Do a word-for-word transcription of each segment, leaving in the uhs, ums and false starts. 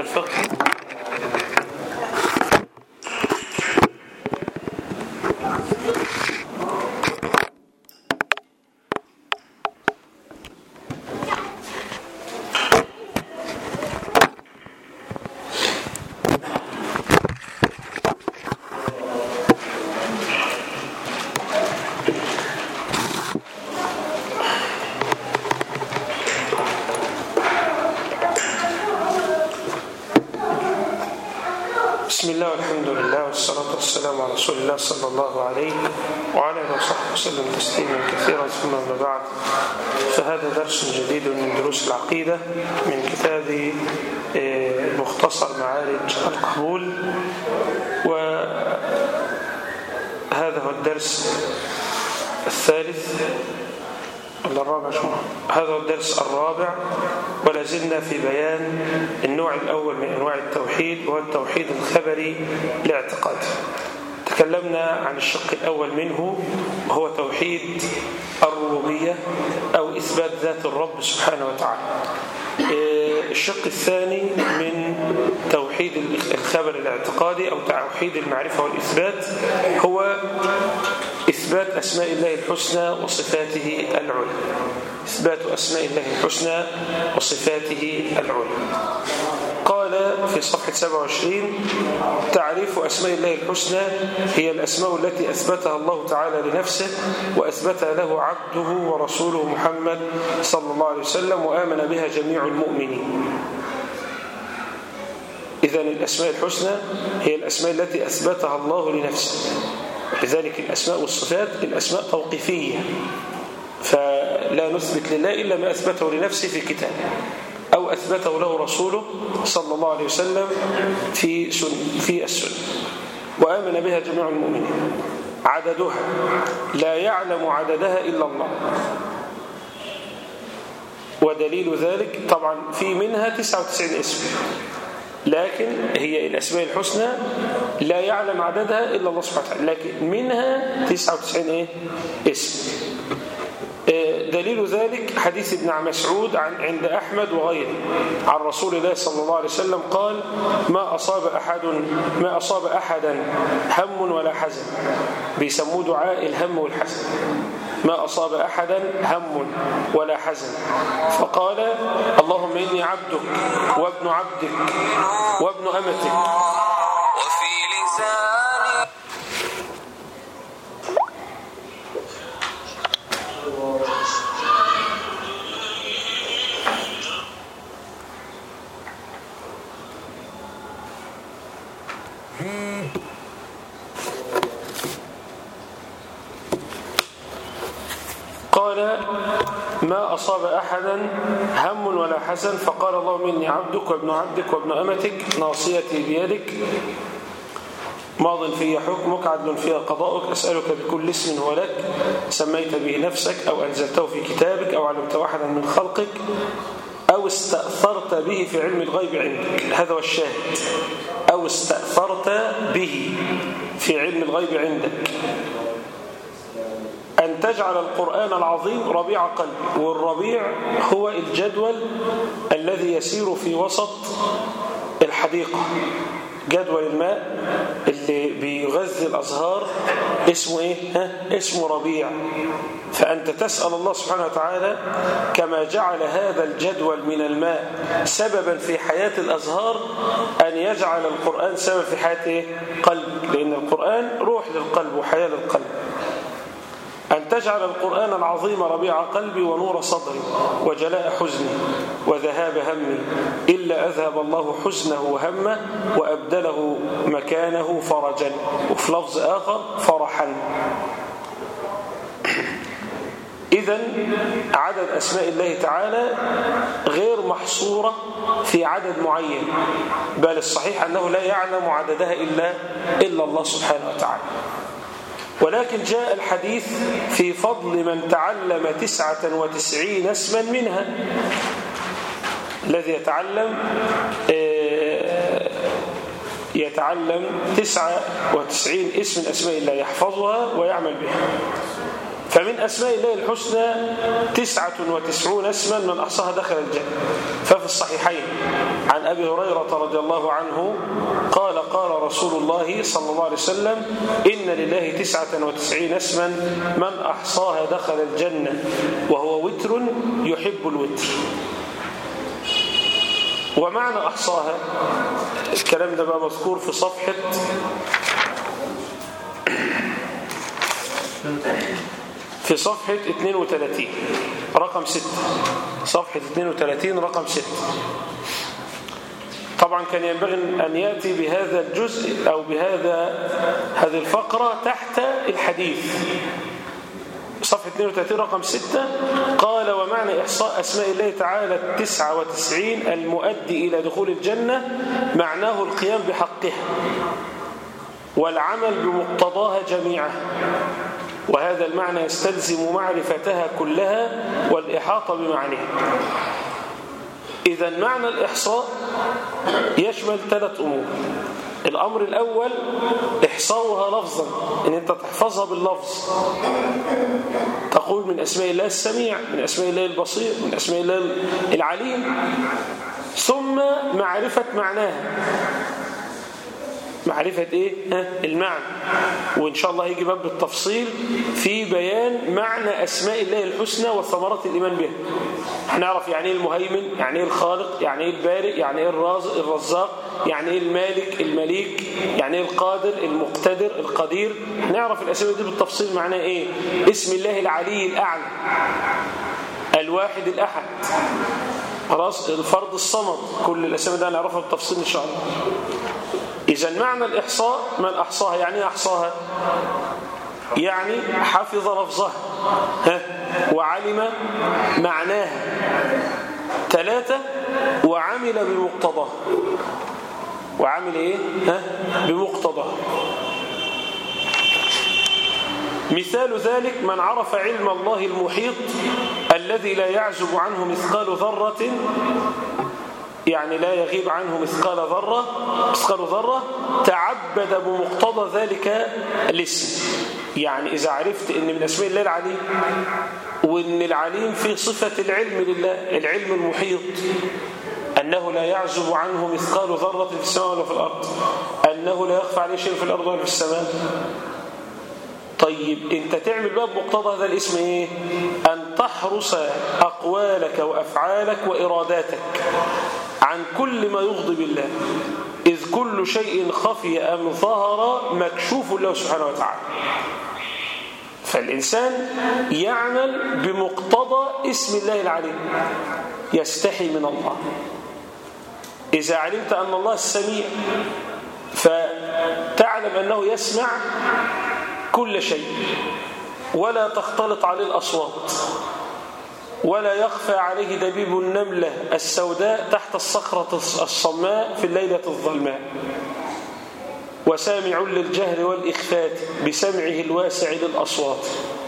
الفقه. بسم الله والحمد لله والصلاة والسلام على رسول الله صلى الله عليه وعلى آله وصحبه وسلم تسليما كثيرا، ثم ما بعد، فهذا درس جديد من دروس العقيدة من كتاب مختصر معارج القبول، وهذا هو الدرس الثالث ولا الرابع؟ شو هذا هو الدرس الرابع، ولا زلنا في بيان النوع الأول من أنواع التوحيد، وهو التوحيد الخبري لاعتقاد. تكلمنا عن الشق الأول منه، هو توحيد الربوبية أو إثبات ذات الرب سبحانه وتعالى. الشق الثاني من توحيد الخبر الاعتقادي أو توحيد المعرفة والإثبات هو إثبات أسماء الله الحسنى وصفاته العلى. إثبات أسماء الله الحسنى وصفاته العلى. قال في صفحة سبعة وعشرين: تعريف أسماء الله الحسنى هي الأسماء التي أثبتها الله تعالى لنفسه وأثبتها له عبده ورسوله محمد صلى الله عليه وسلم وآمن بها جميع المؤمنين. إذن الأسماء الحسنى هي الأسماء التي أثبتها الله لنفسه، لذلك الأسماء والصفات الأسماء توقيفية، فلا نثبت لله إلا ما أثبته لنفسه في كتابه أو أثبته له رسوله صلى الله عليه وسلم في سن في السنة، وآمن بها جميع المؤمنين. عددها لا يعلم عددها إلا الله، ودليل ذلك طبعا في منها تسعة وتسعين اسم، لكن هي الأسماء الحسنى لا يعلم عددها إلا الله سبحانه وتعالى، لكن منها تسعة وتسعين إيه؟ اسم. دليل ذلك حديث ابن مسعود عن عند أحمد وغيره عن رسول الله صلى الله عليه وسلم قال: ما أصاب أحد ما أصاب أحدا هم ولا حزن. بيسموه دعاء الهم والحزن. ما أصاب أحدا هم ولا حزن، فقال: اللهم إني عبدك وابن عبدك وابن أمتك. وفي لساني قال: ما أصاب أحدا هم ولا حزن، فقال: اللهم إني عبدك وابن عبدك وابن أمتك، ناصيتي بيدك، ماض في حكمك، عدل فيها قضاؤك، أسألك بكل اسم هو لك سميت به نفسك أو أنزلته في كتابك أو علمته أحدا من خلقك أو استأثرت به في علم الغيب عندك. هذا هو الشاهد، أو استأثرت به في علم الغيب عندك، أن تجعل القرآن العظيم ربيع قلبي. والربيع هو الجدول الذي يسير في وسط الحديقة، جدول الماء اللي بيغذي الأزهار اسمه إيه؟ ها؟ اسمه ربيع. فأنت تسأل الله سبحانه وتعالى كما جعل هذا الجدول من الماء سببا في حياة الأزهار أن يجعل القرآن سبب في حياة إيه؟ قلب، لأن القرآن روح للقلب وحياة للقلب. أن تجعل القرآن العظيم ربيع قلبي ونور صدري وجلاء حزني وذهاب همي، إلا أذهب الله حزنه وهمه وأبدله مكانه فرجا، وفي لفظ آخر فرحا. إذن عدد أسماء الله تعالى غير محصورة في عدد معين، بل الصحيح أنه لا يعلم عددها إلا إلا الله سبحانه وتعالى. ولكن جاء الحديث في فضل من تعلم تسعة وتسعين اسما منها. الذي يتعلم يتعلم تسعة وتسعين اسم من أسماء الله يحفظها ويعمل بها. فمن أسماء الله الحسنى تسعة وتسعون اسما من أحصاها دخل الجنة. ففي الصحيحين عن أبي هريرة رضي الله عنه قال قال رسول الله صلى الله عليه وسلم إن لله تسعة وتسعين اسما من أحصاها دخل الجنة وهو وتر يحب الوتر. ومعنى أحصاها الكلام ده بقى مذكور في صفحة في صفحة اثنين وثلاثين رقم ستة، صفحة اثنين وثلاثين رقم ستة. طبعا كان ينبغي أن يأتي بهذا الجزء أو بهذا هذه الفقرة تحت الحديث. صفحة اثنين وثلاثين رقم ستة قال ومعنى إحصاء أسماء الله تعالى التسعة وتسعين المؤدي إلى دخول الجنة معناه القيام بحقها والعمل بمقتضاها جميعا، وهذا المعنى يستلزم معرفتها كلها والإحاطة بمعناها. إذا معنى الإحصاء يشمل ثلاث أمور. الأمر الأول إحصاؤها لفظا، إن أنت تحفظها باللفظ، تقول من أسماء الله السميع، من أسماء الله البصير، من أسماء الله العليم. ثم معرفة معناها، معرفة إيه؟ ها؟ المعنى. وإن شاء الله يجي باب بالتفصيل في بيان معنى أسماء الله الحسنى وثمرات الإيمان بها. هنعرف يعني إيه المهيمن، يعني إيه الخالق، يعني إيه البارئ، يعني إيه الرازق الرزاق، يعني إيه المالك المليك، يعني إيه القادر المقتدر القدير. هنعرف الأسماء دي بالتفصيل معناها إيه. اسم الله العلي الأعلى، الواحد الأحد، خلاص، الفرد الصمد، كل الأسماء دي هنعرفها بالتفصيل إن شاء الله. إذا معنى الإحصاء من أحصاها، يعني أحصاها يعني حفظ لفظها ها وعلم معناها. ثلاثة وعمل بمقتضاه، وعمل إيه ها بمقتضاه. مثال ذلك من عرف علم الله المحيط الذي لا يعزب عنه مثقال ذرة، يعني لا يغيب عنه مثقال ذرة مثقال ذرة تعبد بمقتضى ذلك الاسم. يعني إذا عرفت إن من أسماء الله العليم، وإن العليم فيه صفة العلم لله، العلم المحيط، أنه لا يعزب عنه مثقال ذرة في السماء ولا في الأرض، أنه لا يخفى عليه شيء في الأرض ولا في السماء. طيب أنت تعمل بقى بمقتضى هذا الاسم إيه؟ أن تحرص أقوالك وأفعالك وإراداتك عن كل ما يغضب الله، إذ كل شيء خفي أم ظهر مكشوف له سبحانه وتعالى. فالإنسان يعمل بمقتضى اسم الله العليم، يستحي من الله. إذا علمت أن الله السميع فتعلم أنه يسمع كل شيء ولا تختلط عليه الأصوات، ولا يخفى عليه دبيب النملة السوداء تحت الصخرة الصماء في الليلة الظلماء، وسامع للجهر والإخفات بسمعه الواسع للأصوات.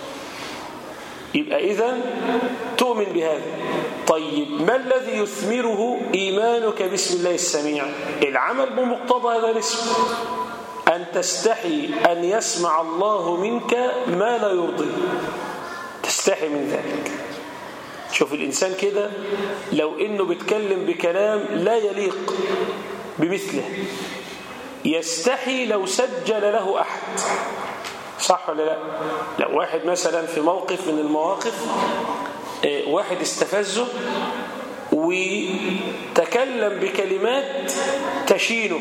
يبقى إذن تؤمن بهذا. طيب ما الذي يثمره إيمانك باسم الله السميع؟ العمل بمقتضى هذا الاسم، أن تستحي أن يسمع الله منك ما لا يرضي، تستحي من ذلك. شوف الإنسان كده لو إنه بيتكلم بكلام لا يليق بمثله يستحي لو سجل له أحد، صح ولا لا؟ لو واحد مثلا في موقف من المواقف واحد استفزه وتكلم بكلمات تشينه،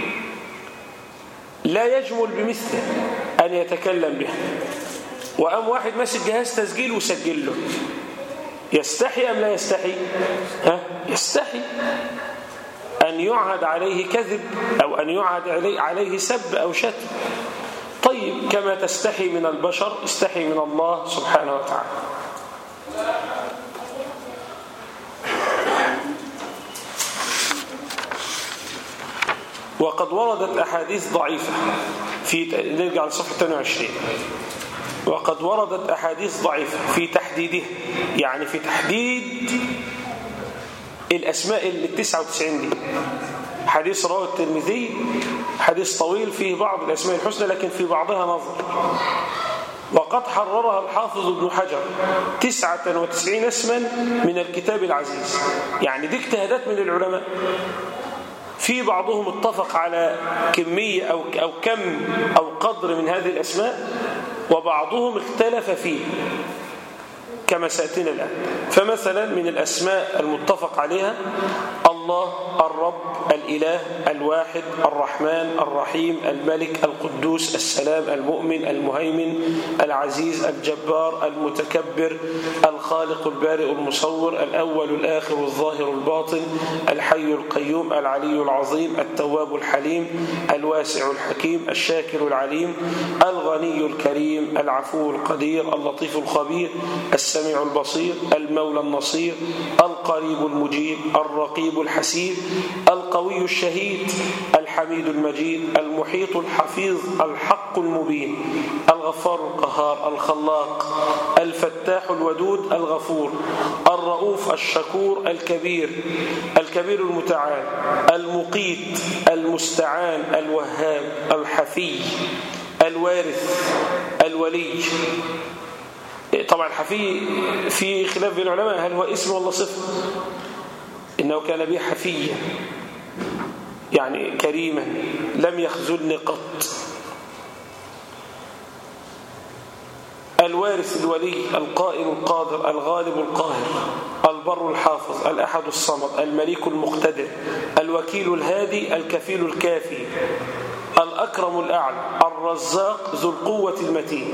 لا يجمل بمثله أن يتكلم بها، وقام واحد ماسك جهاز تسجيل وسجل له، يستحي أم لا يستحي؟ ها؟ يستحي أن يعهد عليه كذب أو أن يعهد عليه, عليه سب أو شتم. طيب كما تستحي من البشر استحي من الله سبحانه وتعالى. وقد وردت أحاديث ضعيفة في نرجع لصفحة اثنين وعشرين. وقد وردت أحاديث ضعيفة في تحديده، يعني في تحديد الأسماء التسعة وتسعين دي. حديث رواه الترمذي، حديث طويل فيه بعض الأسماء الحسنى لكن في بعضها نظر. وقد حررها الحافظ ابن حجر تسعة وتسعين اسما من الكتاب العزيز. يعني دي اجتهادات من العلماء، في بعضهم اتفق على كمية أو أو كم أو قدر من هذه الأسماء، وبعضهم اختلف فيه كما سأتينا الآن. فمثلا من الأسماء المتفق عليها الله، الرب، الإله، الواحد، الرحمن، الرحيم، الملك، القدوس، السلام، المؤمن، المهيمن، العزيز، الجبار، المتكبر، الخالق، البارئ، المصور، الأول، الآخر، الظاهر، الباطن، الحي القيوم، العلي العظيم، التواب الحليم، الواسع الحكيم، الشاكر العليم، الغني الكريم، العفو القدير، اللطيف الخبير، السميع البصير، المولى النصير، القريب المجيب، الرقيب الحسيب، القوي الشهيد، الحميد المجيد، المحيط الحفيظ، الحق المبين، الغفار القهار، الخلاق، الفتاح الودود، الغفور، الرؤوف الشكور، الكبير، الكبير المتعال، المقيت، المستعان، الوهاب، الحفي، الوارث، الولي. طبعا الحفي في خلاف بين العلماء هل هو اسم ولا صفة. إنه كان بي حفيا، يعني كريما لم يخذلني قط. الوارث الولي، القائم القادر، الغالب القاهر، البر الحافظ، الأحد الصمد، المليك المقتدر، الوكيل الهادي، الكفيل الكافي، الأكرم الأعلى، الرزاق ذو القوة المتين،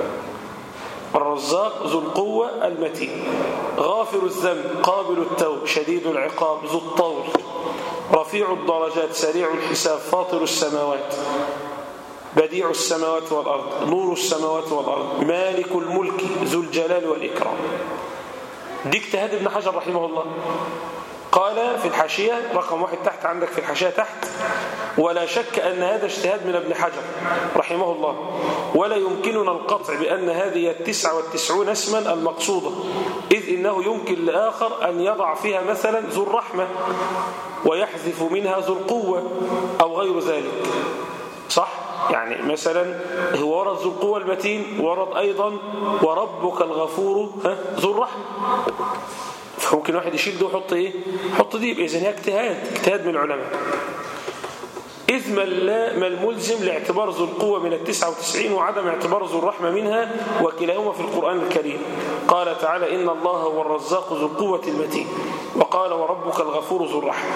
الرزاق ذو القوة المتين، غافر الذنب، قابل التوب، شديد العقاب، ذو الطول، رفيع الدرجات، سريع الحساب، فاطر السماوات، بديع السماوات والأرض، نور السماوات والأرض، مالك الملك، ذو الجلال والإكرام. دي اجتهاد ابن حجر رحمه الله. قال في الحاشية رقم واحد تحت عندك في الحاشية تحت: ولا شك أن هذا اجتهاد من ابن حجر رحمه الله، ولا يمكننا القطع بأن هذه التسعة والتسعون اسما المقصودة، إذ إنه يمكن لآخر أن يضع فيها مثلا ذو الرحمة ويحذف منها ذو القوة أو غير ذلك. صح؟ يعني مثلا هو ورد ذو القوة المتين، ورد أيضا وربك الغفور ذو الرحمة، فممكن واحد يشيل ده ويحط ايه؟ يحط دي. إذن هي اجتهاد اجتهاد من العلماء. إذ ما الملزم لاعتبار ذو القوة من التسعة وتسعين وعدم اعتبار ذو الرحمة منها، وكلاهما في القرآن الكريم. قال تعالى: إن الله هو الرزاق ذو القوة المتين، وقال: وربك الغفور ذو الرحمة.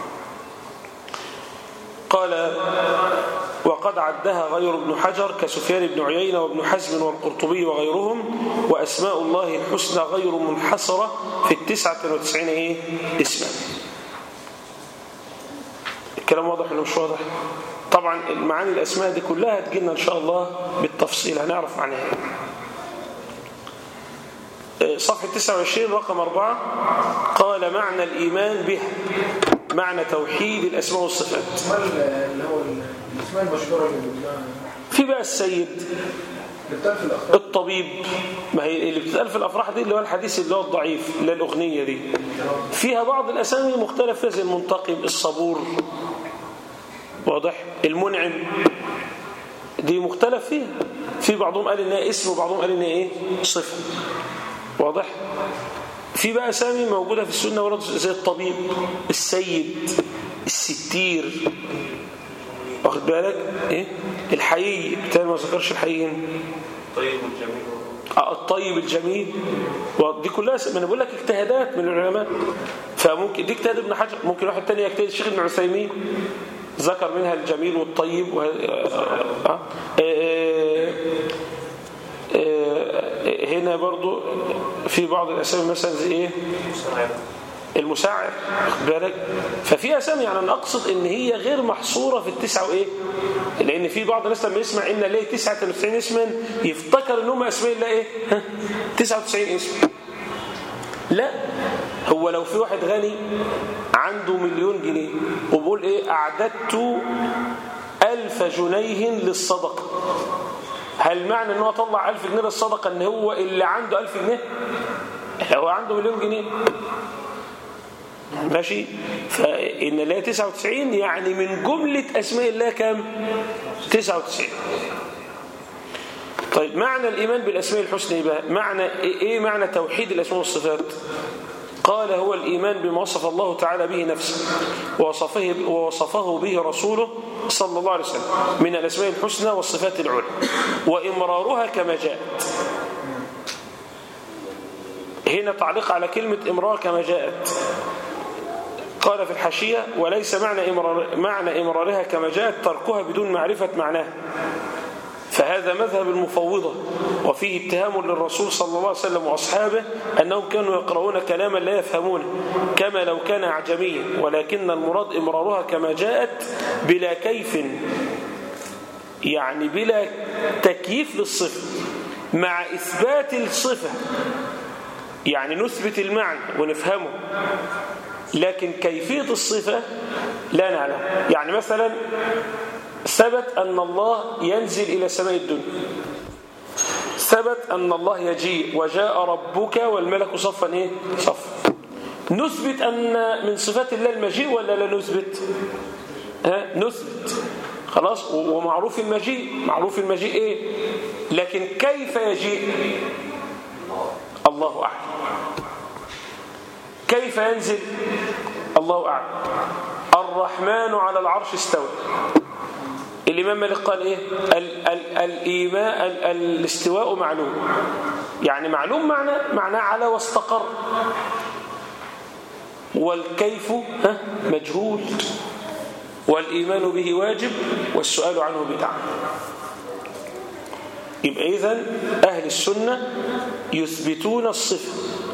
قال: وقد عدها غير ابن حجر كسفيان بن عيينة وابن حزم والقرطبي وغيرهم، وأسماء الله الحسنى غير منحصرة في التسعة وتسعين إيه؟ اسما. الكلام واضح ولا مش واضح؟ طبعا المعاني الأسماء دي كلها هتجينا إن شاء الله بالتفصيل، هنعرف معناها. صفحة تسعة وعشرين رقم أربعة: قال: معنى الإيمان بها معنى توحيد الأسماء والصفات. اللي هو الاسماء المشهورة في بقى السيد، الطبيب، ما هي اللي بتتقال في الأفراح دي اللي هو الحديث اللي هو الضعيف اللي الأغنية دي فيها بعض الأسامي مختلفة، زي المنتقم، الصبور، واضح، المنعم، دي مختلف فيها. في بعضهم قال إنها اسم وبعضهم قال إنها إيه؟ صفة، واضح. في بقى أسامي موجودة في السنة ورد زي الطبيب، السيد، الستير، واخد بالك ايه؟ الحيي، بالتالي ما ذكرش الحيي هنا. الطيب الجميل. اه الطيب الجميل، ودي كلها ما انا بقول لك اجتهادات من العلماء. فممكن دي اجتهاد ابن حجر، ممكن واحد تاني يجتهد. الشيخ ابن عثيمين ذكر منها الجميل والطيب و... آه. آه. آه. آه. هنا برضو في بعض الاسامي مثلا زي ايه؟ المساعر، واخد بالك. ففي اسامي يعني انا اقصد ان هي غير محصوره في التسعه وايه، لان في بعض الناس لما يسمع ان ليه تسعة وتسعين اسما يفتكر ان هم اسماء الله ايه؟ تسعة وتسعين اسم. لا، هو لو في واحد غني عنده مليون جنيه وبيقول ايه؟ اعددت ألف جنيه للصدقه، هل معنى ان هو طلع ألف جنيه للصدقه ان هو اللي عنده ألف جنيه؟ هو عنده مليون جنيه، ماشي. فإن الله تسعة وتسعين يعني من جملة أسماء الله كم؟ تسعة وتسعين. طيب معنى الإيمان بالأسماء الحسنى بقى معنى إيه؟ معنى توحيد الأسماء والصفات؟ قال هو الإيمان بما وصف الله تعالى به نفسه ووصفه, ووصفه به رسوله صلى الله عليه وسلم من الأسماء الحسنى والصفات العلى وإمرارها كما جاءت. هنا تعليق على كلمة إمرار كما جاءت. قال في الحاشية وليس معنى, إمرار معنى إمرارها كما جاءت تركها بدون معرفة معناها، فهذا مذهب المفوضة وفيه اتهام للرسول صلى الله عليه وسلم وأصحابه أنهم كانوا يقرؤون كلاما لا يفهمونه كما لو كان أعجميا، ولكن المراد إمرارها كما جاءت بلا كيف، يعني بلا تكييف للصفة مع إثبات الصفة، يعني نثبت المعنى ونفهمه لكن كيفية الصفة لا نعلم. يعني مثلا ثبت أن الله ينزل إلى سماء الدنيا، ثبت أن الله يجيء وجاء ربك والملك صفا إيه؟ صفا. نثبت أن من صفات الله المجيء ولا لا نثبت؟ ها؟ نثبت خلاص، ومعروف المجيء، معروف المجيء إيه؟ لكن كيف يجيء الله أعلم، كيف ينزل الله أعلم. الرحمن على العرش استوى، الإمام مالك قال إيه؟ ال ال الإيماء ال الاستواء معلوم، يعني معلوم معنى معناه على واستقر، والكيف ها مجهول، والإيمان به واجب والسؤال عنه بدعة. يبقى إذن أهل السنة يثبتون الصفة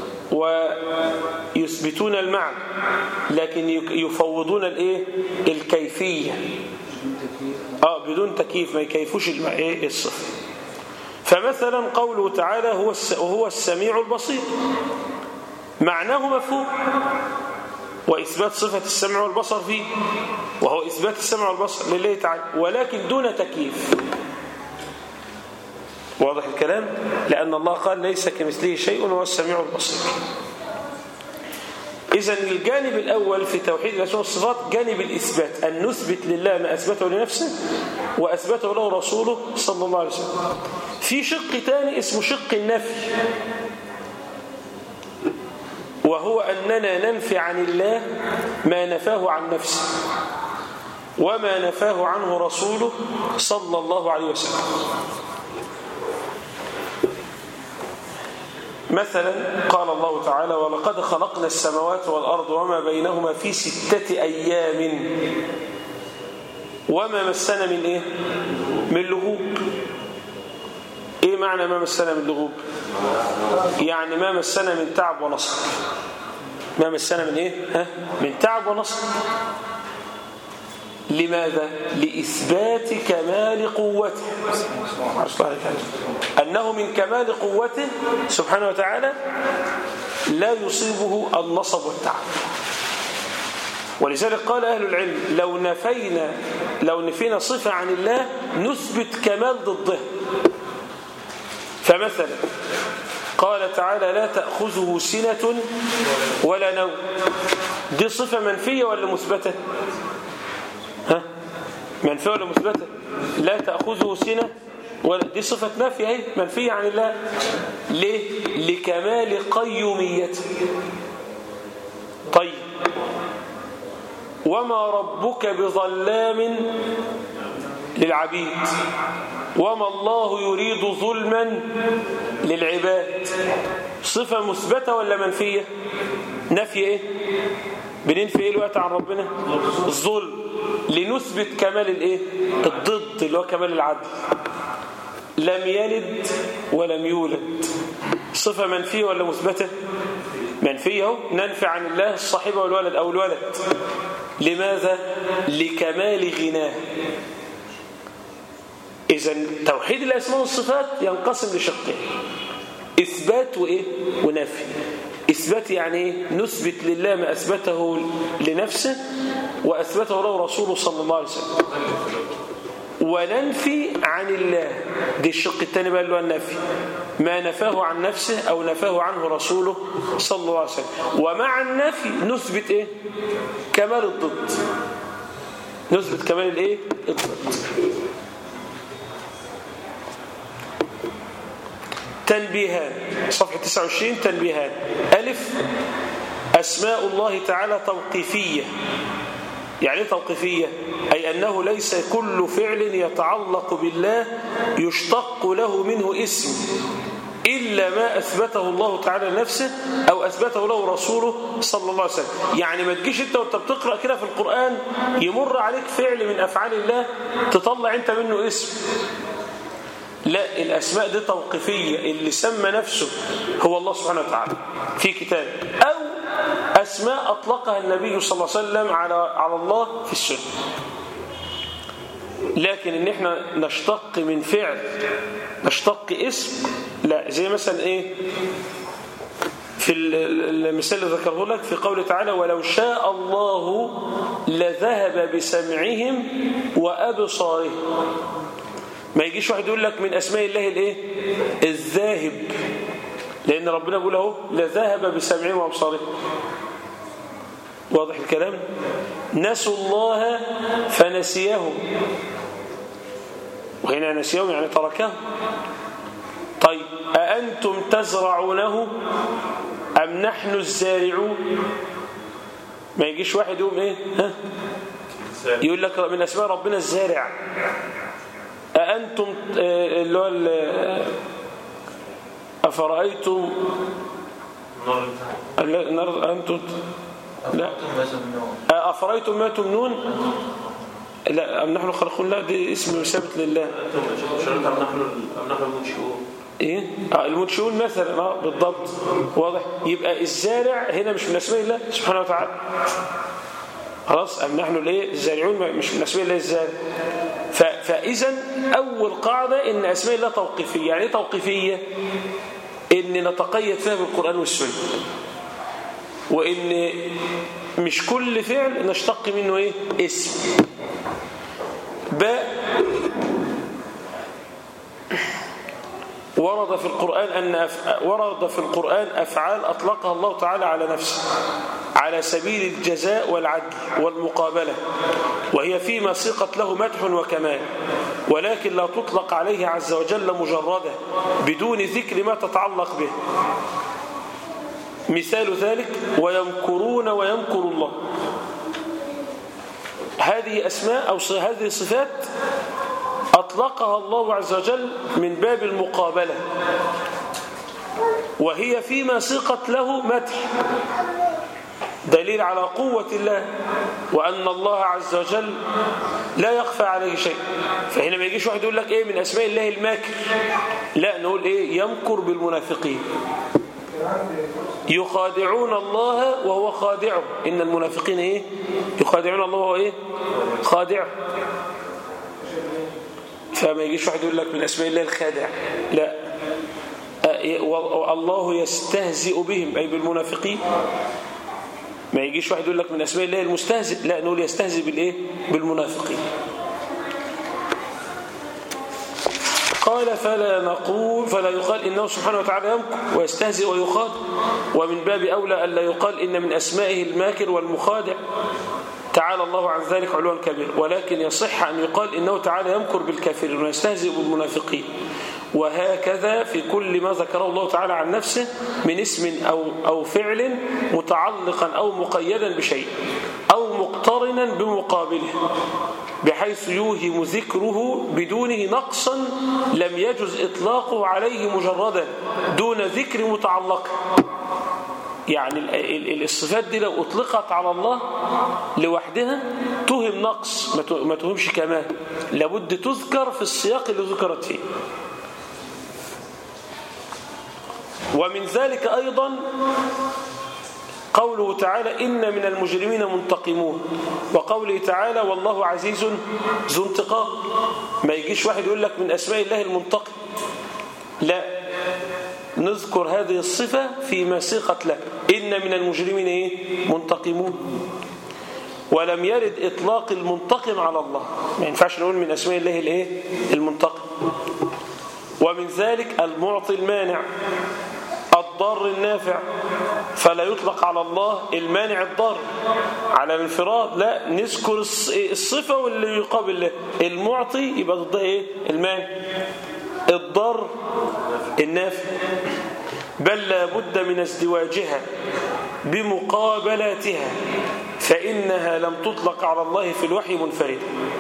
ويثبتون المعنى لكن يفوضون الايه الكيفيه اه بدون تكييف، ما يكيفوش الايه الصفه. فمثلا قوله تعالى هو هو السميع البصير معناه مفهوم، واثبات صفه السمع والبصر فيه، وهو اثبات السمع والبصر لله تعالى ولكن دون تكييف. واضح الكلام؟ لأن الله قال ليس كمثله شيء وهو السميع البصير. إذن الجانب الأول في توحيد الأسماء والصفات جانب الإثبات، أن نثبت لله ما أثبته لنفسه وأثبته له رسوله صلى الله عليه وسلم. في شق ثاني اسمه شق النفي، وهو أننا ننفي عن الله ما نفاه عن نفسه وما نفاه عنه رسوله صلى الله عليه وسلم. مثلا قال الله تعالى ولقد خلقنا السماوات والأرض وما بينهما في ستة أيام وما مسنا من إيه؟ من لغوب. إيه معنى ما مسنا من لغوب؟ يعني ما مسنا من تعب ونصب. ما مسنا من إيه؟ ها؟ من تعب ونصب. لماذا؟ لإثبات كمال قوته، أنه من كمال قوته سبحانه وتعالى لا يصيبه النصب والتعب. ولذلك قال أهل العلم لو نفينا لو نفينا صفة عن الله نثبت كمال ضدها. فمثلا قال تعالى لا تأخذه سنة ولا نوم، دي صفة منفية ولا مثبتة؟ ها؟ منفية ولا مثبتة؟ لا تأخذه سنة ولا، دي صفة نفي اهي منفية عن الله. ليه؟ لكمال قيوميته. طيب وما ربك بظلام للعبيد وما الله يريد ظلما للعباد، صفة مثبتة ولا منفية؟ نفي ايه؟ بننفي ايه الوقت عن ربنا؟ الظلم، لنثبت كمال الايه؟ الضد اللي هو كمال العدل. لم يلد ولم يولد، صفة منفية ولا مثبتة؟ منفية اهو، ننفي عن الله الصاحبة والولد او الولد. لماذا؟ لكمال غناه. إذن توحيد الأسماء والصفات ينقسم لشقين، إثبات وإيه؟ ونفي. إثبات يعني إيه؟ نثبت لله ما أثبته لنفسه وأثبته له رسوله صلى الله عليه وسلم. وننفي عن الله، دي الشق الثاني بقى اللي هو النفي، ما نفاه عن نفسه أو نفاه عنه رسوله صلى الله عليه وسلم. ومع النفي نثبت إيه؟ كمال الضد، نثبت كمال الإيه؟ الضد. تنبيهان، صفحة تسعة وعشرين تنبيهان. ألف، أسماء الله تعالى توقيفية. يعني توقيفية أي أنه ليس كل فعل يتعلق بالله يشتق له منه اسم إلا ما أثبته الله تعالى لنفسه أو أثبته له رسوله صلى الله عليه وسلم. يعني ما تجيش أنت وأنت بتقرأ كده في القرآن يمر عليك فعل من أفعال الله تطلع أنت منه اسم. لا، الأسماء دي توقيفية، اللي سمى نفسه هو الله سبحانه وتعالى في كتاب، أو أسماء أطلقها النبي صلى الله عليه وسلم على على الله في السنة. لكن إن إحنا نشتق من فعل نشتق اسم، لا. زي مثلا إيه في المثال اللي ذكره لك في قوله تعالى ولو شاء الله لذهب بسمعهم وأبصارهم. ما يجيش واحد يقول لك من أسماء الله الإيه الذاهب، لأن ربنا بيقول اهو لذهب بسمعهم وأبصارهم. واضح الكلام؟ نسوا الله فنسيهم، وهنا نسيهم يعني تركهم. طيب أأنتم تزرعونه أم نحن الزارعون؟ ما يجيش واحد يقوم إيه ها يقول لك من أسماء ربنا الزارع. أأنتم اللي هو أفرأيتم النار أنتم لا أفرأيتم ما تمنون، لا أم نحن خلقون، لا دي اسم ثابت لله. أم نحن المنشئون، إيه آه المنشئون مثلا، اه بالضبط. واضح؟ يبقى الزارع هنا مش من أسماء الله سبحانه وتعالى. خلاص، أم نحن الايه الزارعون مش من أسماء الله الزارع. فإذا أول قاعدة إن أسماء الله توقيفية. يعني توقيفية إن نتقيد فيها بالقرآن والسنة، وإن مش كل فعل نشتق منه إيه اسم. باء، ورد في القرآن أن أف... ورد في القرآن أفعال أطلقها الله تعالى على نفسه على سبيل الجزاء والعدل والمقابلة، وهي فيما سيقت له مدح وكمال، ولكن لا تطلق عليه عز وجل مجردة بدون ذكر ما تتعلق به. مثال ذلك ويمكرون ويمكر الله. هذه أسماء أو هذه صفات أطلقها الله عز وجل من باب المقابلة، وهي فيما سيقت له مدح، دليل على قوة الله وأن الله عز وجل لا يخفى عليه شيء. فهنا ما يجيش واحد يقول لك إيه من أسماء الله الماكر، لا، نقول إيه يمكر بالمنافقين. يخادعون الله وهو خادعه، إن المنافقين إيه يخادعون الله وهو إيه خادعه. فما يجيش واحد يقول لك من أسماء الله الخادع، لا. الله يستهزئ بهم أي بالمنافقين. ما يجيش واحد يقول لك من أسماء الله المستهزئ، لا، نقول يستهزئ بالإيه بالمنافقين. قال فلا نقول فلا يقال إنه سبحانه وتعالى يمكر ويستهزئ ويخادع، ومن باب أولى ألا يقال إن من أسمائه الماكر والمخادع، تعالى الله عن ذلك علوا كبير. ولكن يصح أن يقال إنه تعالى يمكر بالكافرين ويستهزئ بالمنافقين، وهكذا في كل ما ذكره الله تعالى عن نفسه من اسم أو, أو فعل متعلقا أو مقيدا بشيء أو مقترنا بمقابله، بحيث يوهم ذكره بدونه نقصا لم يجز إطلاقه عليه مجردا دون ذكر متعلق. يعني الصفات دي لو أطلقت على الله لوحدها توهم نقص، ما توهمش كمال، لابد تذكر في السياق اللي ذكرت فيه. ومن ذلك أيضا قوله تعالى إن من المجرمين منتقمون، وقوله تعالى والله عزيز ذو انتقام. ما يجيش واحد يقول لك من أسماء الله المنتقم، لا، نذكر هذه الصفة فيما سيقت له، إن من المجرمين إيه؟ منتقمون. ولم يرد إطلاق المنتقم على الله، ما ينفعش نقول من أسماء الله الإيه؟ المنتقم. ومن ذلك المعطي المانع، الضار النافع، فلا يطلق على الله المانع الضار على الانفراد، لا، نذكر الصفة واللي يقابل له. المعطي يبقى ضده ايه؟ المانع. الضر النافع، بل لا بد من ازدواجها بمقابلاتها، فإنها لم تطلق على الله في الوحي منفردة.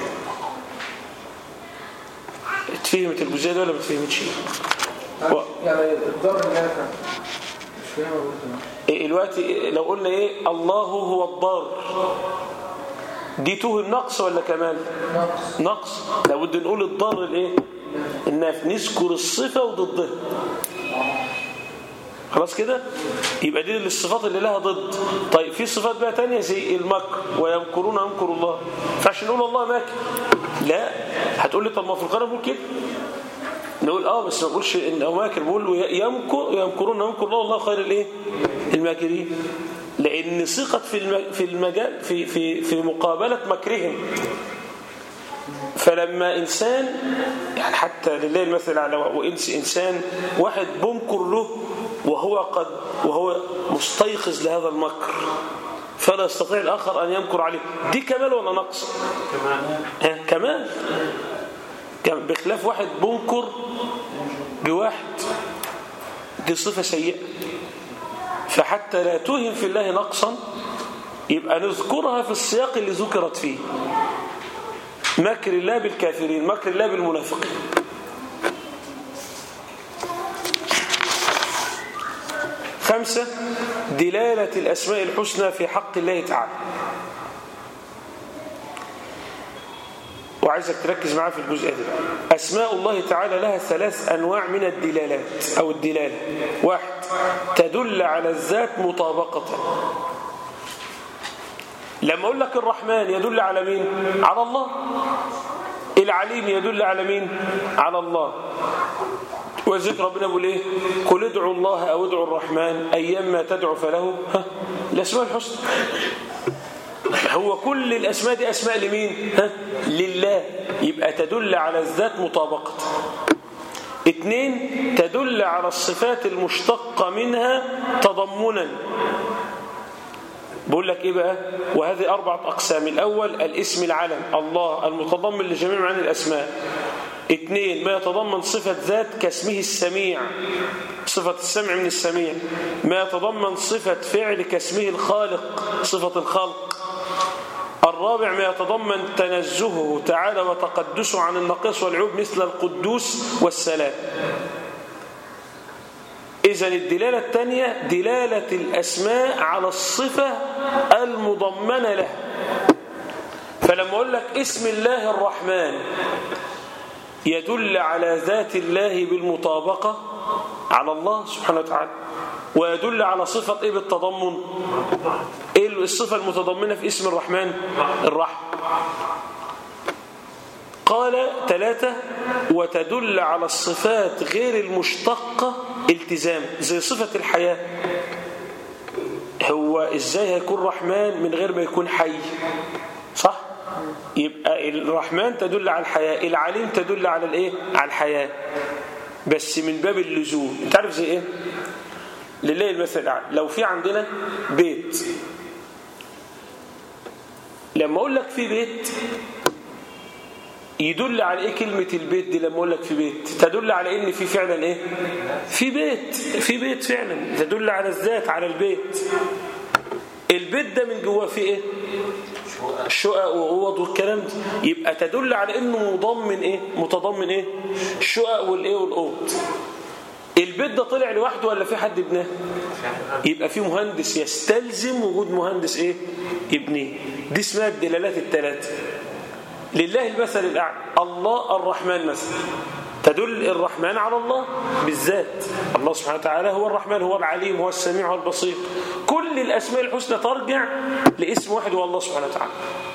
اتفهمت الجزئية دي ولا ما اتفهمتش؟ و... يعني الضر النافع مش فاهم. دلوقتي لو قلنا ايه الله هو الضار، دي توهم نقص ولا كمال؟ نقص. نقص. لابد نقول الضار الايه النافع، نذكر الصفة وضدها. خلاص كده؟ يبقى دي الصفات اللي لها ضد. طيب في صفات بقى تانية زي المكر، ويمكرون يمكر الله، فعش نقول الله ماكر؟ لا. هتقول لي طب ما في القرآن بقول كده، نقول اه بس ما نقولش انه ماكر، بقول يمكر يمكرون يمكر الله والله خير الايه الماكرين، لان ثقت في في المجال في في في مقابله مكرهم. فلما انسان يعني حتى لله المثل الاعلى، وانس انسان واحد بمكر له وهو قد وهو مستيقظ لهذا المكر، فلا يستطيع الاخر ان يمكر عليه، دي كمال ولا نقص؟ كمال. كمال. بخلاف واحد بنكر بواحد، دي صفة سيئة. فحتى لا توهم في الله نقصا يبقى نذكرها في السياق اللي ذكرت فيه، مكر الله بالكافرين، مكر الله بالمنافقين. خمسة، دلالة الأسماء الحسنى في حق الله تعالى. وعايزك تركز معاه في الجزء ده. أسماء الله تعالى لها ثلاث أنواع من الدلالات أو الدلالة. واحد، تدل على الذات مطابقة. لما أقول لك الرحمن يدل على مين؟ على الله. العليم يدل على مين؟ على الله. وذكر ربنا بيقول ايه؟ قل ادعوا الله أو ادعوا الرحمن أيما تدعو فله ها الأسماء الحسنى. هو كل الأسماء دي أسماء لمين؟ ها؟ لله. يبقى تدل على الذات مطابقة. اثنين، تدل على الصفات المشتقة منها تضمنا. بقول لك ايه بقى؟ وهذه أربعة أقسام. الأول الاسم العلم الله المتضمن لجميع معاني الأسماء. اثنين، ما يتضمن صفة ذات كاسمه السميع، صفة السمع من السميع. ما يتضمن صفة فعل كاسمه الخالق، صفة الخلق. الرابع، ما يتضمن تنزهه تعالى وتقدسه عن النقيص والعيوب مثل القدوس والسلام. إذن الدلالة الثانية دلالة الأسماء على الصفة المضمنة له. فلما أقول لك اسم الله الرحمن يدل على ذات الله بالمطابقة على الله سبحانه وتعالى، ويدل على صفة إيه بالتضمن؟ إيه الصفة المتضمنة في اسم الرحمن؟ الرحمة. قال ثلاثة، وتدل على الصفات غير المشتقة التزام، زي صفة الحياة. هو إزاي هيكون رحمن من غير ما يكون حي؟ صح؟ يبقى الرحمن تدل على الحياة، العليم تدل على الإيه؟ على الحياة، بس من باب اللزوم. انت عارف زي إيه؟ لله المثل الأعلى. لو في عندنا بيت، لما أقول لك في بيت يدل على إيه كلمة البيت دي؟ لما أقول لك في بيت تدل على إن في فعلا إيه؟ في بيت، في بيت فعلا، تدل على الذات، على البيت. البيت ده من جواه فيه إيه؟ شقق وأوض والكلام ده. يبقى تدل على إنه مضمن إيه؟ متضمن إيه؟ الشقق والإيه والأوض. البيت ده طلع لوحده ولا في حد ابناه؟ يبقى في مهندس، يستلزم وجود مهندس ايه يبنيه. دي اسمها الدلالات الثلاثه. لله المثل الاعلى. الله الرحمن مثلا، تدل الرحمن على الله بالذات. الله سبحانه وتعالى هو الرحمن، هو العليم، هو السميع، هو البصير. كل الاسماء الحسنى ترجع لاسم واحد هو الله سبحانه وتعالى.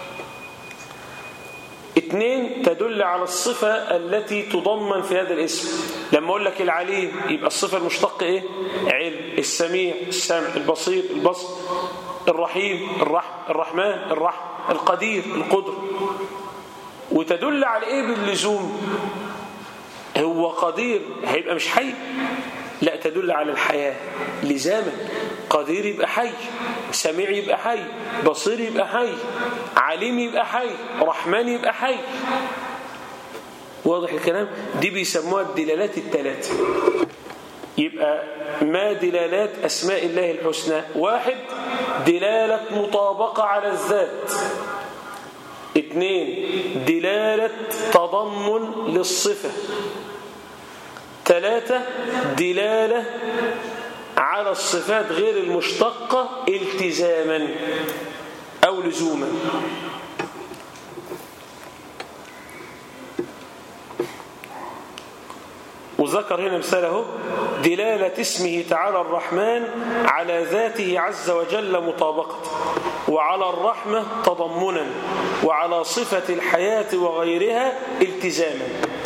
اثنين، تدل على الصفة التي تضمن في هذا الاسم. لما أقول لك العليم يبقى الصفة المشتقة إيه؟ علم. السميع السمع، البصير البصر، الرحيم الرحم، الرحمن الرحم، القدير القدر. وتدل على إيه باللزوم؟ هو قدير هيبقى مش حي؟ لا، تدل على الحياة لزاما. قدير يبقى حي، سميع يبقى حي، بصير يبقى حي، عليم يبقى حي، رحمن يبقى حي. واضح الكلام؟ دي بيسموها الدلالات الثلاثة. يبقى ما دلالات أسماء الله الحسنى؟ واحد، دلالة مطابقة على الذات. اثنين، دلالة تضمن للصفة. ثلاثة، دلالة على الصفات غير المشتقة التزاما أو لزوما. وذكر هنا مثاله: دلالة اسمه تعالى الرحمن على ذاته عز وجل مطابقة، وعلى الرحمة تضمنا، وعلى صفة الحياة وغيرها التزاما.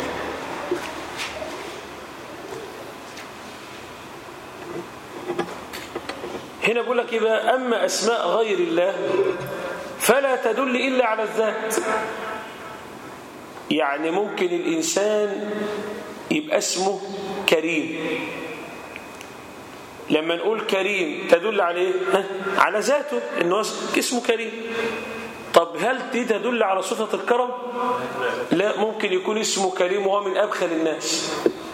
هنا بقول لك يبقى أما أسماء غير الله فلا تدل إلا على الذات. يعني ممكن الإنسان يبقى اسمه كريم، لما نقول كريم تدل على ايه؟ على ذاته انه اسمه كريم. طب هل دي تدل على صفة الكرم؟ لا، ممكن يكون اسمه كريم وهو من أبخل الناس.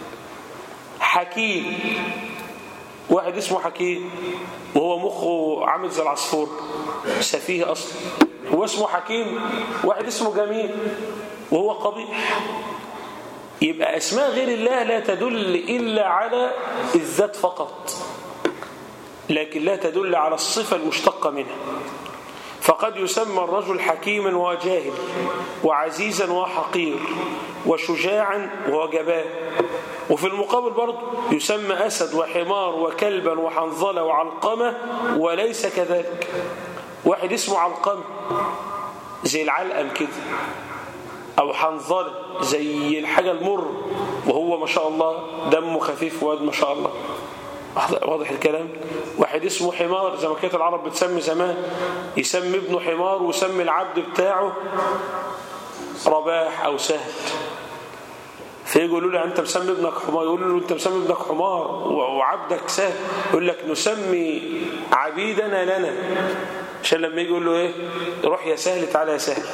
حكيم، واحد اسمه حكيم وهو مخه عامل زي العصفور، سفيه أصلا، هو اسمه حكيم. واحد اسمه جميل وهو قبيح. يبقى أسماء غير الله لا تدل إلا على الذات فقط، لكن لا تدل على الصفة المشتقة منها. فقد يسمى الرجل حكيما وهو جاهل، وعزيزا وهو حقير، وشجاعا وهو جبان. وفي المقابل برضه يسمى أسد وحمار وكلبا وحنظلة وعلقمة وليس كذلك. واحد اسمه علقمة زي العلقم كده، أو حنظلة زي الحاجة المر، وهو ما شاء الله دمه خفيف واد ما شاء الله. واضح الكلام؟ واحد اسمه حمار زي ما كانت العرب بتسمي زمان، يسمي ابنه حمار ويسمي العبد بتاعه رباح أو سهل. فيقولوا له أنت مسمي ابنك حمار، يقولوا له أنت مسمي ابنك حمار وعبدك سهل، يقول لك نسمي عبيدنا لنا، عشان لما يجي يقول له إيه؟ روح يا سهل تعالى يا سهل.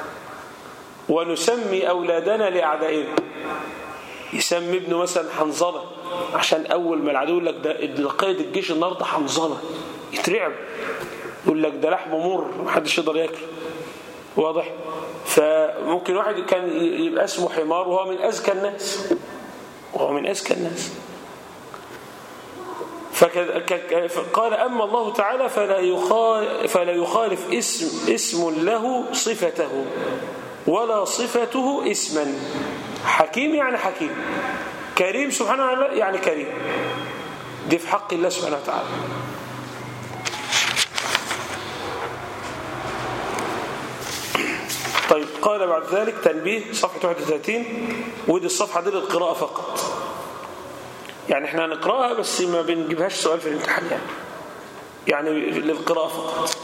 ونسمي أولادنا لأعدائنا، يسمي ابنه مثلا حنظلة عشان أول ما العدو يقول لك ده قائد الجيش النهارده حنظلة، يترعب، يقول لك ده لحمه مر محدش يقدر ياكل. واضح؟ فممكن واحد كان يبقى اسمه حمار وهو من أذكى الناس، وهو من أذكى الناس. فقال أما الله تعالى فلا يخالف, فلا يخالف اسم, اسم له صفته ولا صفته اسما. حكيم يعني حكيم، كريم سبحانه وتعالى يعني كريم. دي في حق الله سبحانه وتعالى. طيب، قال بعد ذلك تنبيه صفحة واحد وثلاثين، ودي الصفحة دي للقراءة فقط، يعني احنا هنقرأها بس ما بنجيبهاش سؤال في الامتحان، يعني يعني للقراءة فقط.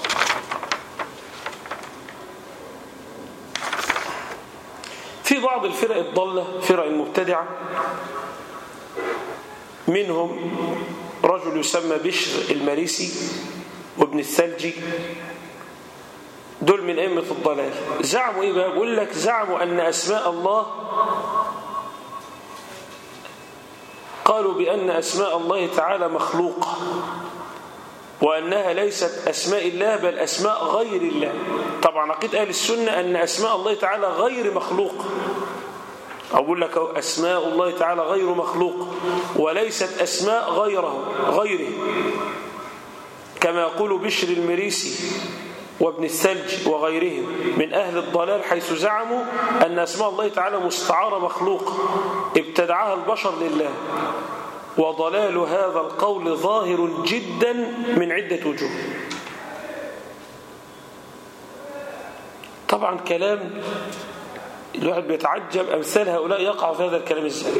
في بعض الفرق الضالة، فرق المبتدعة، منهم رجل يسمى بشر المريسي وابن الثلجي، دول من أئمة الضلال. زعموا إيه بقى؟ بقول لك زعموا أن أسماء الله، قالوا بأن أسماء الله تعالى مخلوقة، وأنها ليست أسماء الله بل أسماء غير الله. طبعا عقيدة أهل السنة أن أسماء الله تعالى غير مخلوق. أقول لك أسماء الله تعالى غير مخلوق وليست أسماء غيره غيره، كما يقول بشر المريسي وابن الثلج وغيرهم من أهل الضلال، حيث زعموا أن أسماء الله تعالى مستعارة مخلوق ابتدعها البشر لله. وضلال هذا القول ظاهر جدا من عدة وجوه. طبعا كلام الواحد بيتعجب أمثال هؤلاء يقع في هذا الكلام ازاي.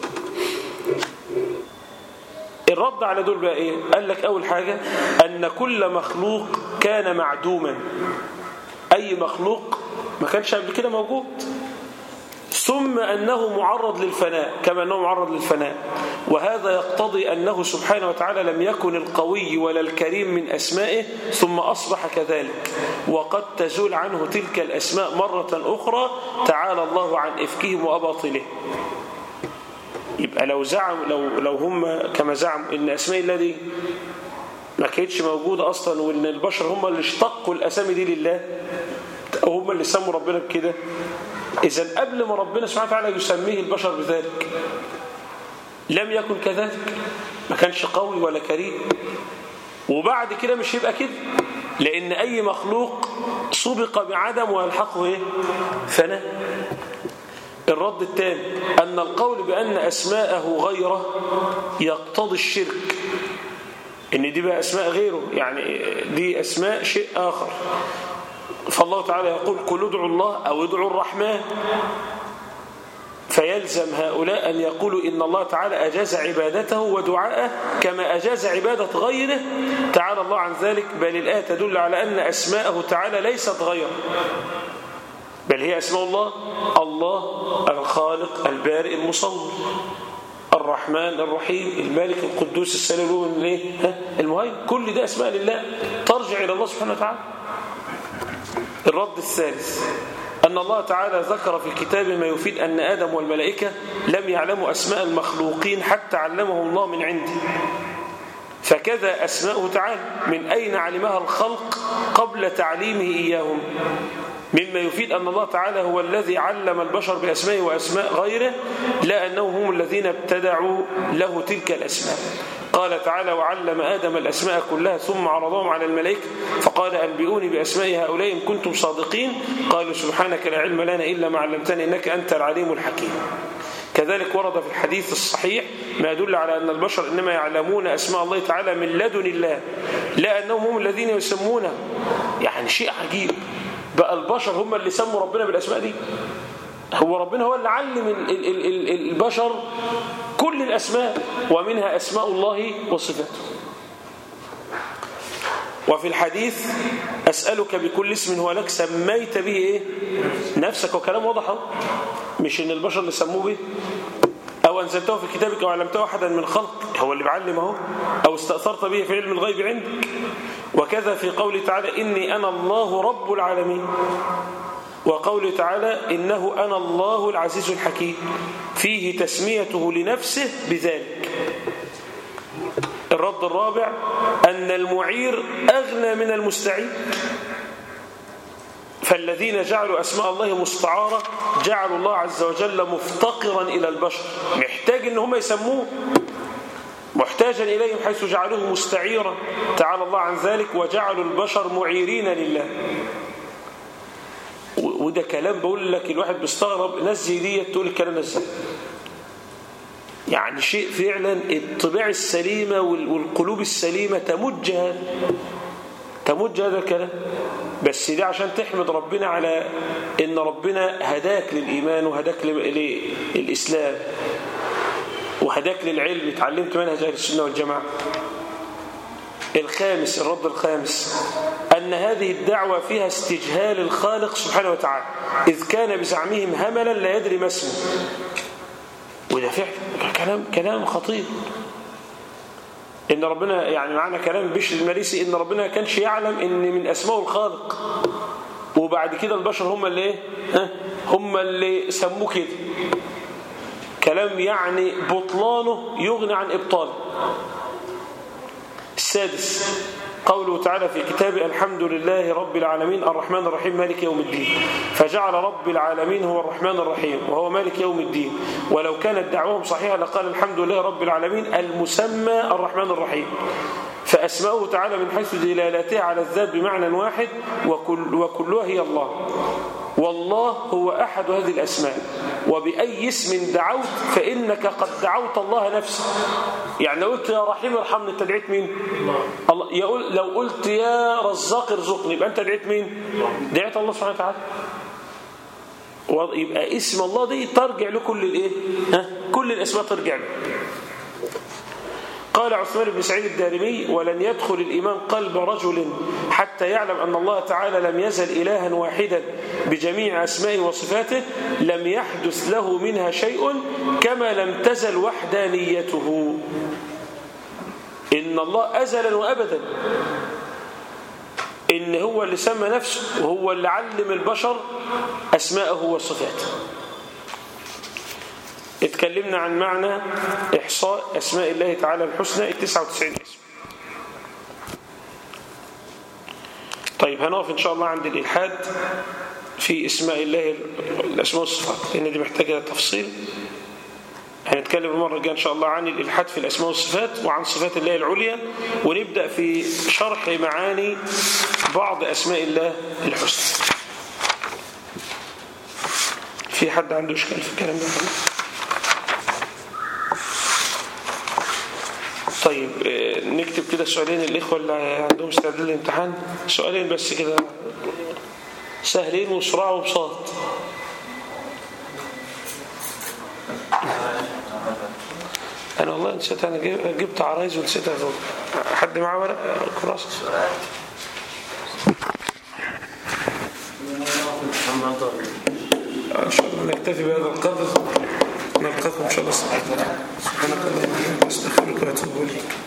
الرد على دول بقى ايه؟ قال لك اول حاجة ان كل مخلوق كان معدوما، اي مخلوق ما كانش قبل كده موجود، ثم أنه معرض للفناء كما أنه معرض للفناء. وهذا يقتضي أنه سبحانه وتعالى لم يكن القوي ولا الكريم من أسمائه ثم أصبح كذلك، وقد تزول عنه تلك الأسماء مرة أخرى تعالى الله عن إفكهم وأباطله. يبقى لو زعم لو لو هم كما زعموا إن أسماء الله دي ما كانتش موجودة أصلا، وإن البشر هم اللي اشتقوا الأسامي دي لله أو هم اللي سموا ربنا بكده، إذن قبل ما ربنا سبحانه وتعالى يسميه البشر بذلك لم يكن كذلك، ما كانش قوي ولا كريم، وبعد كده مش هيبقى كده، لأن أي مخلوق سبق بعدم ويلحقه إيه؟ فناء. الرد الثاني أن القول بأن أسماءه غيره يقتضي الشرك، إن دي بقى أسماء غيره، يعني دي أسماء شيء آخر. فالله تعالى يقول قل ادعوا الله أو ادعوا الرحمن، فيلزم هؤلاء أن يقولوا إن الله تعالى أجاز عبادته ودعاءه كما أجاز عبادة غيره تعالى الله عن ذلك، بل الآية تدل على أن أسماءه تعالى ليست غيره، بل هي أسماء الله: الله الخالق البارئ المصور، الرحمن الرحيم، المالك القدوس السلام المهيمن، كل ده أسماء لله ترجع إلى الله سبحانه وتعالى. الرد الثالث أن الله تعالى ذكر في كتابه ما يفيد أن آدم والملائكة لم يعلموا أسماء المخلوقين حتى علمهم الله من عنده، فكذا أسماءه تعالى من أين علمها الخلق قبل تعليمه إياهم، مما يفيد أن الله تعالى هو الذي علم البشر بأسمائه وأسماء غيره، لا أنهم هم الذين ابتدعوا له تلك الأسماء. قال تعالى وعلم آدم الأسماء كلها ثم عرضهم على الملائكة فقال أنبئوني بأسماء هؤلاء إن كنتم صادقين، قالوا سبحانك لا علم لنا إلا ما علمتنا إنك أنت العليم الحكيم. كذلك ورد في الحديث الصحيح ما يدل على أن البشر إنما يعلمون أسماء الله تعالى من لدن الله، لا أنهم هم الذين يسمونه. يعني شيء عجيب، بقى البشر هم اللي سموا ربنا بالأسماء دي، هو ربنا هو اللي علم البشر كل الأسماء، ومنها أسماء الله وصفاته. وفي الحديث أسألك بكل اسم هو لك سميت به إيه؟ نفسك، وكلام واضح، مش إن البشر اللي سموه به، أو أنزلته في كتابك أو علمته أحدا من خلق، هو اللي بعلمه، أو استأثرت به في علم الغيب عندك. وكذا في قوله تعالى إني أنا الله رب العالمين، وقوله تعالى إنه أنا الله العزيز الحكيم، فيه تسميته لنفسه بذلك. الرد الرابع أن المعير أغنى من المستعير، فالذين جعلوا أسماء الله مستعارة جعلوا الله عز وجل مفتقرا إلى البشر، محتاج إن هم يسموه، محتاجا إليهم حيث جعلوه مستعيرا تعالى الله عن ذلك، وجعلوا البشر معيرين لله. وده كلام بقول لك الواحد بيستغرب ناس زي دي تقول الكلام ازاي، يعني شيء فعلا الطباع السليمة والقلوب السليمة تمج هذا تمج هذا الكلام، بس ده عشان تحمد ربنا على ان ربنا هداك للإيمان وهداك للإسلام وهداك للعلم، اتعلمت منهج أهل السنة والجماعة. الخامس الرد الخامس أن هذه الدعوة فيها استجهال الخالق سبحانه وتعالى، إذ كان بزعمهم هملا لا يدري ما اسمه. وده فعلا كلام كلام خطير، إن ربنا يعني معنا كلام بشر المريسي إن ربنا كانش يعلم إن من أسماء الخالق، وبعد كده البشر هم اللي إيه؟ هم اللي سموه كده. كلام يعني بطلانه يغني عن إبطاله. السادس قوله تعالى في كتابه الحمد لله رب العالمين الرحمن الرحيم مالك يوم الدين، فجعل رب العالمين هو الرحمن الرحيم وهو مالك يوم الدين، ولو كانت دعوهم صحيحة لقال الحمد لله رب العالمين المسمى الرحمن الرحيم. فأسماؤه تعالى من حيث دلالتها على الذات بمعنى واحد وكل وكلها هي الله، والله هو أحد هذه الأسماء، وبأي اسم دعوت فإنك قد دعوت الله نفسه. يعني لو قلت يا رحيم ارحمني انت دعيت مين؟ الله. يقول لو قلت يا رزاق ارزقني يبقى انت دعيت مين؟ دعيت الله سبحانه وتعالى. يبقى اسم الله دي ترجع له كل الايه؟ ها؟ كل الاسماء ترجع له. قال عثمان بن سعيد الدارمي: ولن يدخل الإيمان قلب رجل حتى يعلم أن الله تعالى لم يزل إلها واحدا بجميع أسمائه وصفاته لم يحدث له منها شيء كما لم تزل وحدانيته. إن الله أزلا وأبدا، إن هو اللي سمى نفسه وهو اللي علم البشر أسماءه وصفاته. اتكلمنا عن معنى إحصاء أسماء الله تعالى الحسنى التسعة وتسعين اسم. طيب هنقف إن شاء الله عند الإلحاد في اسماء الله الأسماء والصفات، لأن دي محتاجة تفصيل. هنتكلم المرة الجاية إن شاء الله عن الإلحاد في الأسماء والصفات وعن صفات الله العليا، ونبدأ في شرح معاني بعض أسماء الله الحسنى. في حد عنده إشكال في الكلام ده؟ طيب نكتب كده سؤالين الإخوة اللي عندهم استعداد للامتحان، سؤالين بس كده سهلين وسرعة وبساط. أنا والله نسيت، أنا جبت عرايز ونسيتها. حد معاه ورق كراسة؟ إن شاء الله نكتفي بهذا القدر، نلقاكم إن شاء الله. سبحانك اللهم وبحمدك، أستغفرك وأتوب إليك.